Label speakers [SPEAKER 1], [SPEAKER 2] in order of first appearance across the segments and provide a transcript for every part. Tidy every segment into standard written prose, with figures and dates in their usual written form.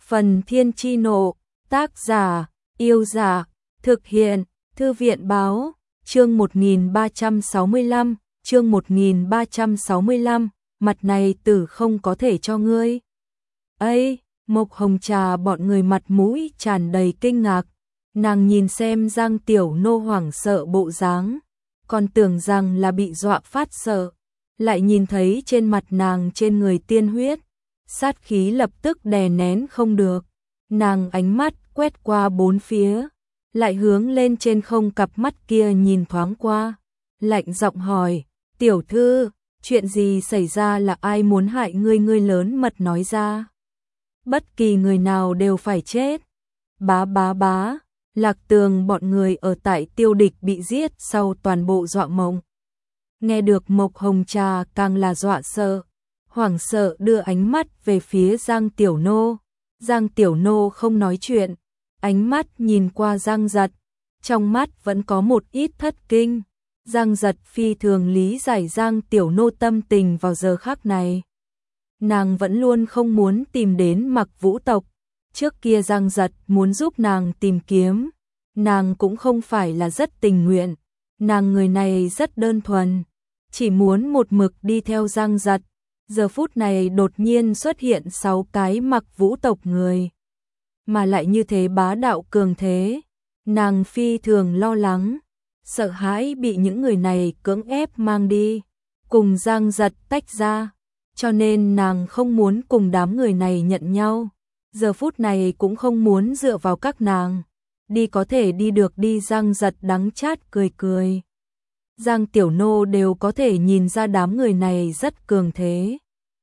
[SPEAKER 1] Phần Thiên Chi Nộ, tác giả, Yêu Giả, thực hiện, Thư viện Báo, chương 1365, chương 1365, mặt này tử không có thể cho ngươi. Ây, Mộc Hồng Trà bọn người mặt mũi tràn đầy kinh ngạc, nàng nhìn xem Giang Tiểu Nô hoảng sợ bộ dáng, còn tưởng rằng là bị dọa phát sợ, lại nhìn thấy trên mặt nàng trên người tiên huyết, sát khí lập tức đè nén không được, nàng ánh mắt quét qua bốn phía, lại hướng lên trên không cặp mắt kia nhìn thoáng qua, lạnh giọng hỏi, tiểu thư, chuyện gì xảy ra, là ai muốn hại ngươi, ngươi lớn mật nói ra. Bất kỳ người nào đều phải chết. Bá bá bá, Lạc Tường bọn người ở tại Tiêu Địch bị giết sau toàn bộ dọa mộng. Nghe được Mộc Hồng Trà càng là dọa sợ, hoảng sợ đưa ánh mắt về phía Giang Tiểu Nô. Giang Tiểu Nô không nói chuyện, ánh mắt nhìn qua Giang Giật, trong mắt vẫn có một ít thất kinh. Giang Giật phi thường lý giải Giang Tiểu Nô tâm tình vào giờ khắc này. Nàng vẫn luôn không muốn tìm đến Mặc Vũ tộc, trước kia Giang Giật muốn giúp nàng tìm kiếm, nàng cũng không phải là rất tình nguyện, nàng người này rất đơn thuần, chỉ muốn một mực đi theo Giang Giật. Giờ phút này đột nhiên xuất hiện 6 cái Mặc Vũ tộc người, mà lại như thế bá đạo cường thế, nàng phi thường lo lắng, sợ hãi bị những người này cưỡng ép mang đi, cùng Giang Giật tách ra, cho nên nàng không muốn cùng đám người này nhận nhau, giờ phút này cũng không muốn dựa vào các nàng, đi có thể đi được đi. Giang Giật đắng chát cười cười. Giang Tiểu Nô đều có thể nhìn ra đám người này rất cường thế.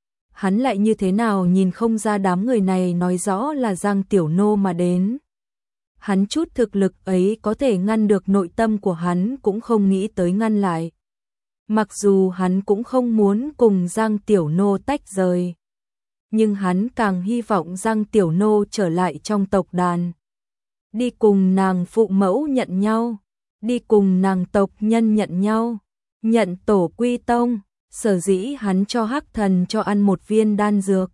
[SPEAKER 1] Hắn lại như thế nào nhìn không ra đám người này nói rõ là Giang Tiểu Nô mà đến. Hắn chút thực lực ấy có thể ngăn được nội tâm của hắn cũng không nghĩ tới ngăn lại. Mặc dù hắn cũng không muốn cùng Giang Tiểu Nô tách rời, nhưng hắn càng hy vọng Giang Tiểu Nô trở lại trong tộc đàn. Đi cùng nàng phụ mẫu nhận nhau, đi cùng nàng tộc nhân nhận nhau, nhận tổ quy tông. Sở dĩ hắn cho Hắc Thần cho ăn một viên đan dược,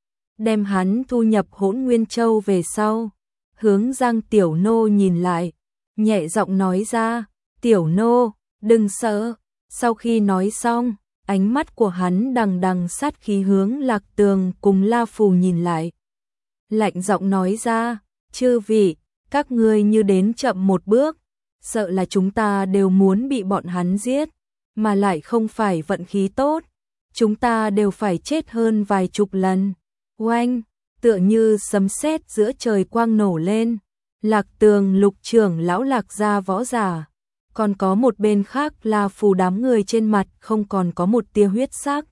[SPEAKER 1] đem hắn thu nhập Hỗn Nguyên Châu về sau, hướng Giang Tiểu Nô nhìn lại, nhẹ giọng nói ra, Tiểu Nô, đừng sợ. Sau khi nói xong, ánh mắt của hắn đằng đằng sát khí hướng Lạc Tường cùng La Phù nhìn lại. Lạnh giọng nói ra, chư vị, các ngươi như đến chậm một bước, sợ là chúng ta đều muốn bị bọn hắn giết, mà lại không phải vận khí tốt, chúng ta đều phải chết hơn vài chục lần. Oanh, tựa như sấm sét giữa trời quang nổ lên, Lạc Tường Lục trưởng lão Lạc gia võ giả, còn có một bên khác là Phù đám người trên mặt không còn có một tia huyết sắc.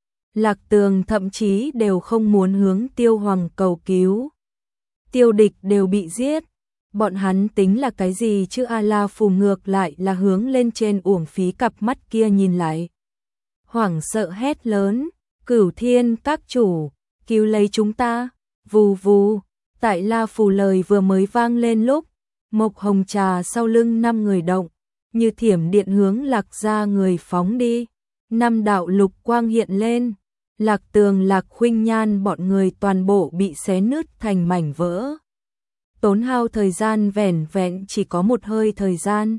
[SPEAKER 1] Lạc Tường thậm chí đều không muốn hướng Tiêu Hoàng cầu cứu. Tiêu Địch đều bị giết, bọn hắn tính là cái gì chứ? La Phù ngược lại là hướng lên trên uổng phí cặp mắt kia nhìn lại. Hoảng sợ hét lớn, Cửu Thiên các chủ, cứu lấy chúng ta. Vù vù, tại La Phù lời vừa mới vang lên lúc, Mộc Hồng Trà sau lưng 5 người động, như thiểm điện hướng Lạc gia người phóng đi. 5 đạo lục quang hiện lên, Lạc Tường, Lạc Khuynh Nhan bọn người toàn bộ bị xé nứt thành mảnh vỡ. Tốn hao thời gian vẻn vẹn chỉ có một hơi thời gian.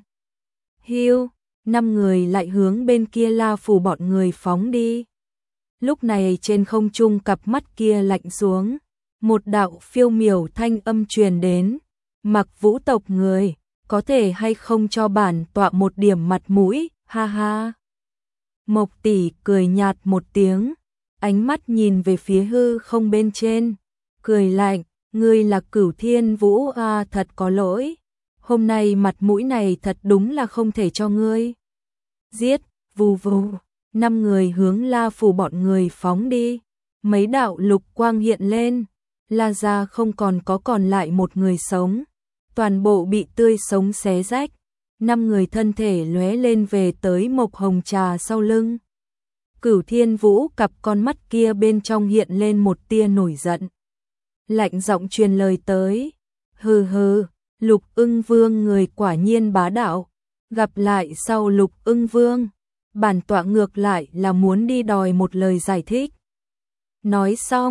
[SPEAKER 1] Hiu, 5 người lại hướng bên kia La Phù bọn người phóng đi. Lúc này trên không trung cặp mắt kia lạnh xuống, một đạo phiêu miểu thanh âm truyền đến, Mặc Vũ tộc người, có thể hay không cho bản tọa một điểm mặt mũi, ha ha. Mộc tỷ cười nhạt một tiếng, ánh mắt nhìn về phía hư không bên trên, cười lạnh, ngươi là Cửu Thiên Vũ à, thật có lỗi, hôm nay mặt mũi này thật đúng là không thể cho ngươi. Giết, vù vù, 5 người hướng La Phù bọn người phóng đi, mấy đạo lục quang hiện lên, La gia không còn lại một người sống, toàn bộ bị tươi sống xé rách, 5 người thân thể lóe lên về tới Mộc Hồng Trà sau lưng. Cửu Thiên Vũ cặp con mắt kia bên trong hiện lên một tia nổi giận. Lạnh giọng truyền lời tới, hừ hừ, Lục Ưng Vương người quả nhiên bá đạo, gặp lại sau Lục Ưng Vương, bản tọa ngược lại là muốn đi đòi một lời giải thích. Nói xong,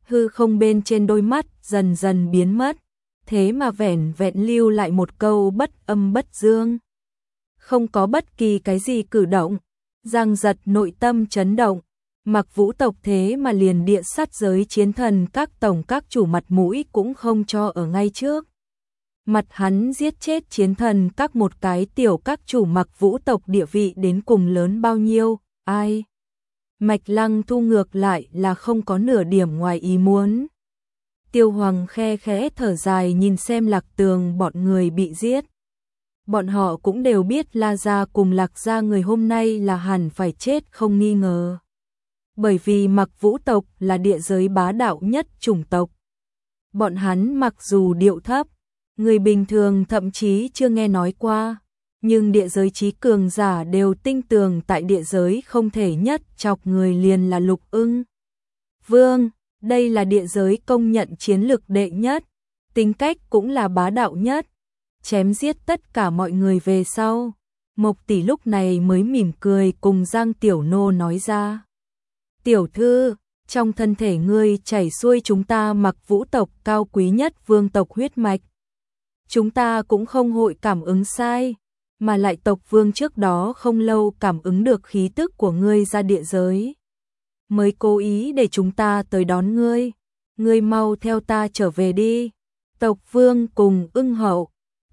[SPEAKER 1] hư không bên trên đôi mắt dần dần biến mất, thế mà vẻn vẹn lưu lại một câu bất âm bất dương. Không có bất kỳ cái gì cử động, Giang Giật nội tâm chấn động, Mặc Vũ tộc thế mà liền địa sát giới chiến thần các tổng các chủ mặt mũi cũng không cho ở ngay trước. Mặt hắn giết chết chiến thần các một cái tiểu các chủ Mặc Vũ tộc địa vị đến cùng lớn bao nhiêu, ai? Mạch Lăng Thu ngược lại là không có nửa điểm ngoài ý muốn. Tiêu Hoàng khe khẽ thở dài nhìn xem Lạc Tường bọn người bị giết. Bọn họ cũng đều biết La Gia cùng Lạc Gia người hôm nay là hẳn phải chết không nghi ngờ. Bởi vì Mặc Vũ tộc là địa giới bá đạo nhất chủng tộc. Bọn hắn mặc dù điệu thấp, người bình thường thậm chí chưa nghe nói qua, nhưng địa giới trí cường giả đều tinh tường tại địa giới không thể nhất chọc người liền là Lục Ưng Vương. Đây là địa giới công nhận chiến lực đệ nhất, tính cách cũng là bá đạo nhất, chém giết tất cả mọi người về sau. Mộc tỷ lúc này mới mỉm cười cùng Giang Tiểu Nô nói ra. Tiểu thư, trong thân thể ngươi chảy xuôi chúng ta Mặc Vũ tộc cao quý nhất vương tộc huyết mạch. Chúng ta cũng không hội cảm ứng sai, mà lại tộc vương trước đó không lâu cảm ứng được khí tức của ngươi ra địa giới, mới cố ý để chúng ta tới đón ngươi. Ngươi mau theo ta trở về đi. Tộc vương cùng Ưng hậu,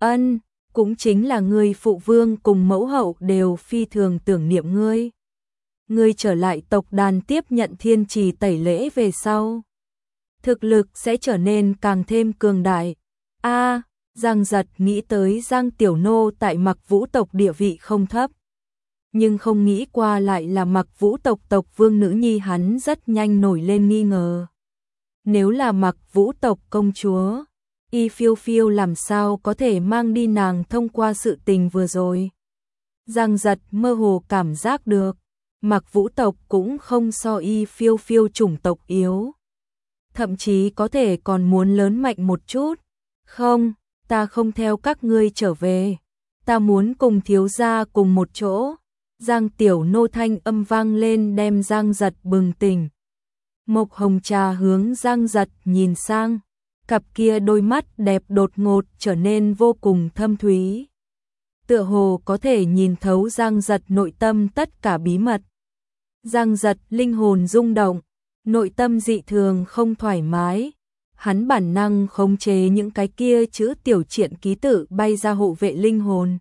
[SPEAKER 1] cũng chính là ngươi phụ vương cùng mẫu hậu đều phi thường tưởng niệm ngươi. Ngươi trở lại tộc đàn tiếp nhận thiên trì tẩy lễ về sau, thực lực sẽ trở nên càng thêm cường đại. Giang Giật nghĩ tới Giang Tiểu Nô tại Mặc Vũ tộc địa vị không thấp, nhưng không nghĩ qua lại là Mặc Vũ tộc tộc vương nữ nhi, hắn rất nhanh nổi lên nghi ngờ. Nếu là Mặc Vũ tộc công chúa, Y Phiêu Phiêu làm sao có thể mang đi nàng thông qua sự tình vừa rồi. Giang Giật mơ hồ cảm giác được, Mặc Vũ tộc cũng không so Y Phiêu Phiêu chủng tộc yếu, thậm chí có thể còn muốn lớn mạnh một chút. Không, ta không theo các ngươi trở về, ta muốn cùng thiếu gia cùng một chỗ. Giang Tiểu Nô thanh âm vang lên đem Giang Giật bừng tỉnh. Mộc Hồng Trà hướng Giang Giật nhìn sang, cặp kia đôi mắt đẹp đột ngột trở nên vô cùng thâm thúy, tựa hồ có thể nhìn thấu Giang Giật nội tâm tất cả bí mật. Giang Giật linh hồn rung động, nội tâm dị thường không thoải mái, hắn bản năng khống chế những cái kia chữ tiểu triện ký tự bay ra hộ vệ linh hồn.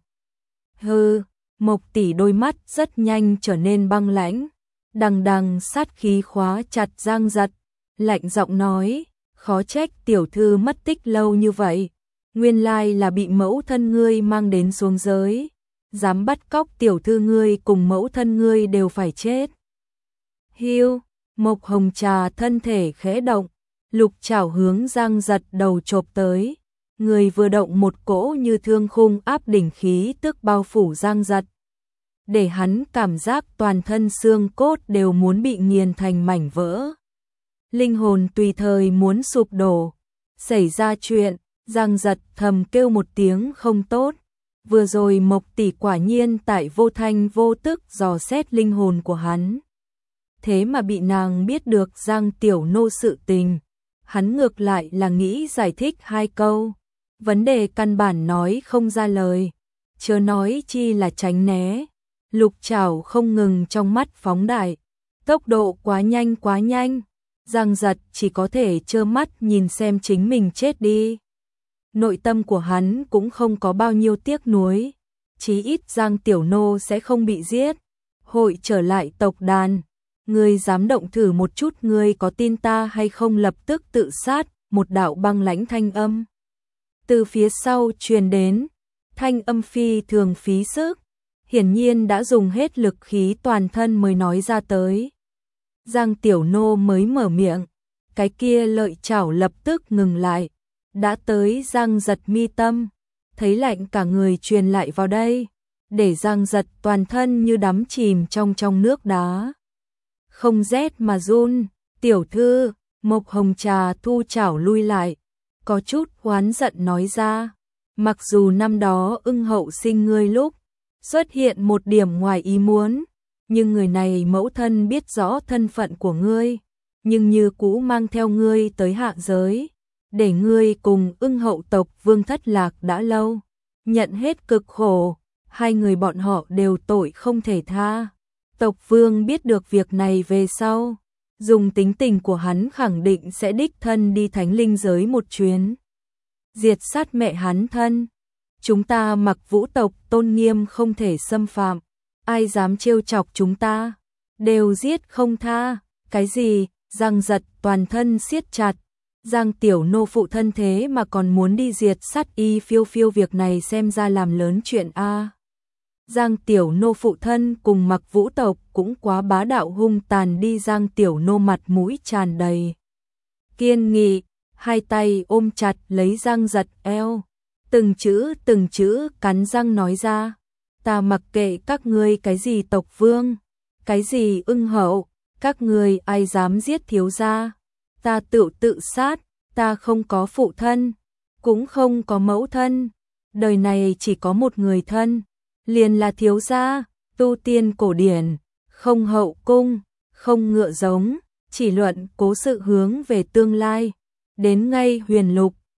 [SPEAKER 1] Mộc tỷ đôi mắt rất nhanh trở nên băng lãnh, đằng đằng sát khí khóa chặt Giang Giật, lạnh giọng nói, khó trách tiểu thư mất tích lâu như vậy, nguyên lai là bị mẫu thân ngươi mang đến xuống giới, dám bắt cóc tiểu thư ngươi cùng mẫu thân ngươi đều phải chết. Mộc Hồng Trà thân thể khẽ động, lục chảo hướng Giang Giật đầu chộp tới, người vừa động một cỗ như thương khung áp đỉnh khí tức bao phủ Giang Giật, để hắn cảm giác toàn thân xương cốt đều muốn bị nghiền thành mảnh vỡ. Linh hồn tùy thời muốn sụp đổ. Xảy ra chuyện, Giang Giật thầm kêu một tiếng không tốt. Vừa rồi Mộc tỷ quả nhiên tại vô thanh vô tức dò xét linh hồn của hắn. Thế mà bị nàng biết được Giang Tiểu Nô sự tình. Hắn ngược lại là nghĩ giải thích hai câu. Vấn đề căn bản nói không ra lời, chớ nói chi là tránh né. Lục chảo không ngừng trong mắt phóng đại, tốc độ quá nhanh. Giang Giật chỉ có thể trơ mắt nhìn xem chính mình chết đi. Nội tâm của hắn cũng không có bao nhiêu tiếc nuối, chí ít Giang Tiểu Nô sẽ không bị giết, hội trở lại tộc đàn. Ngươi dám động thử một chút, ngươi có tin ta hay không lập tức tự sát. Một đạo băng lãnh thanh âm từ phía sau truyền đến, thanh âm phi thường phí sức, hiển nhiên đã dùng hết lực khí toàn thân mới nói ra tới. Giang Tiểu Nô mới mở miệng, cái kia lợi chảo lập tức ngừng lại, đã tới Giang Giật mi tâm, thấy lạnh cả người truyền lại vào đây, để Giang Giật toàn thân như đắm chìm trong nước đá. Không rét mà run. Tiểu thư, Mộc Hồng Trà thu chảo lui lại, có chút oán giận nói ra, mặc dù năm đó Ưng hậu sinh ngươi lúc xuất hiện một điểm ngoài ý muốn, nhưng người này mẫu thân biết rõ thân phận của ngươi, nhưng như cũ mang theo ngươi tới hạ giới, để ngươi cùng Ưng hậu tộc vương thất lạc đã lâu, nhận hết cực khổ, hai người bọn họ đều tội không thể tha. Tộc vương biết được việc này về sau, dùng tính tình của hắn khẳng định sẽ đích thân đi thánh linh giới một chuyến, diệt sát mẹ hắn thân. Chúng ta Mặc Vũ tộc tôn nghiêm không thể xâm phạm, ai dám trêu chọc chúng ta, đều giết không tha. Cái gì? Giang Giật toàn thân siết chặt. Giang Tiểu Nô phụ thân thế mà còn muốn đi diệt sát Y Phiêu Phiêu, việc này xem ra làm lớn chuyện a. Giang Tiểu Nô phụ thân cùng Mặc Vũ tộc cũng quá bá đạo hung tàn đi. Giang Tiểu Nô mặt mũi tràn đầy kiên nghị, hai tay ôm chặt lấy Giang Giật eo, từng chữ cắn răng nói ra, ta mặc kệ các ngươi cái gì tộc vương, cái gì Ưng hậu, các ngươi ai dám giết thiếu gia, ta tự sát, ta không có phụ thân, cũng không có mẫu thân, đời này chỉ có một người thân, liền là thiếu gia. Tu tiên cổ điển, không hậu cung, không ngựa giống, chỉ luận cố sự hướng về tương lai, đến ngay huyền lục,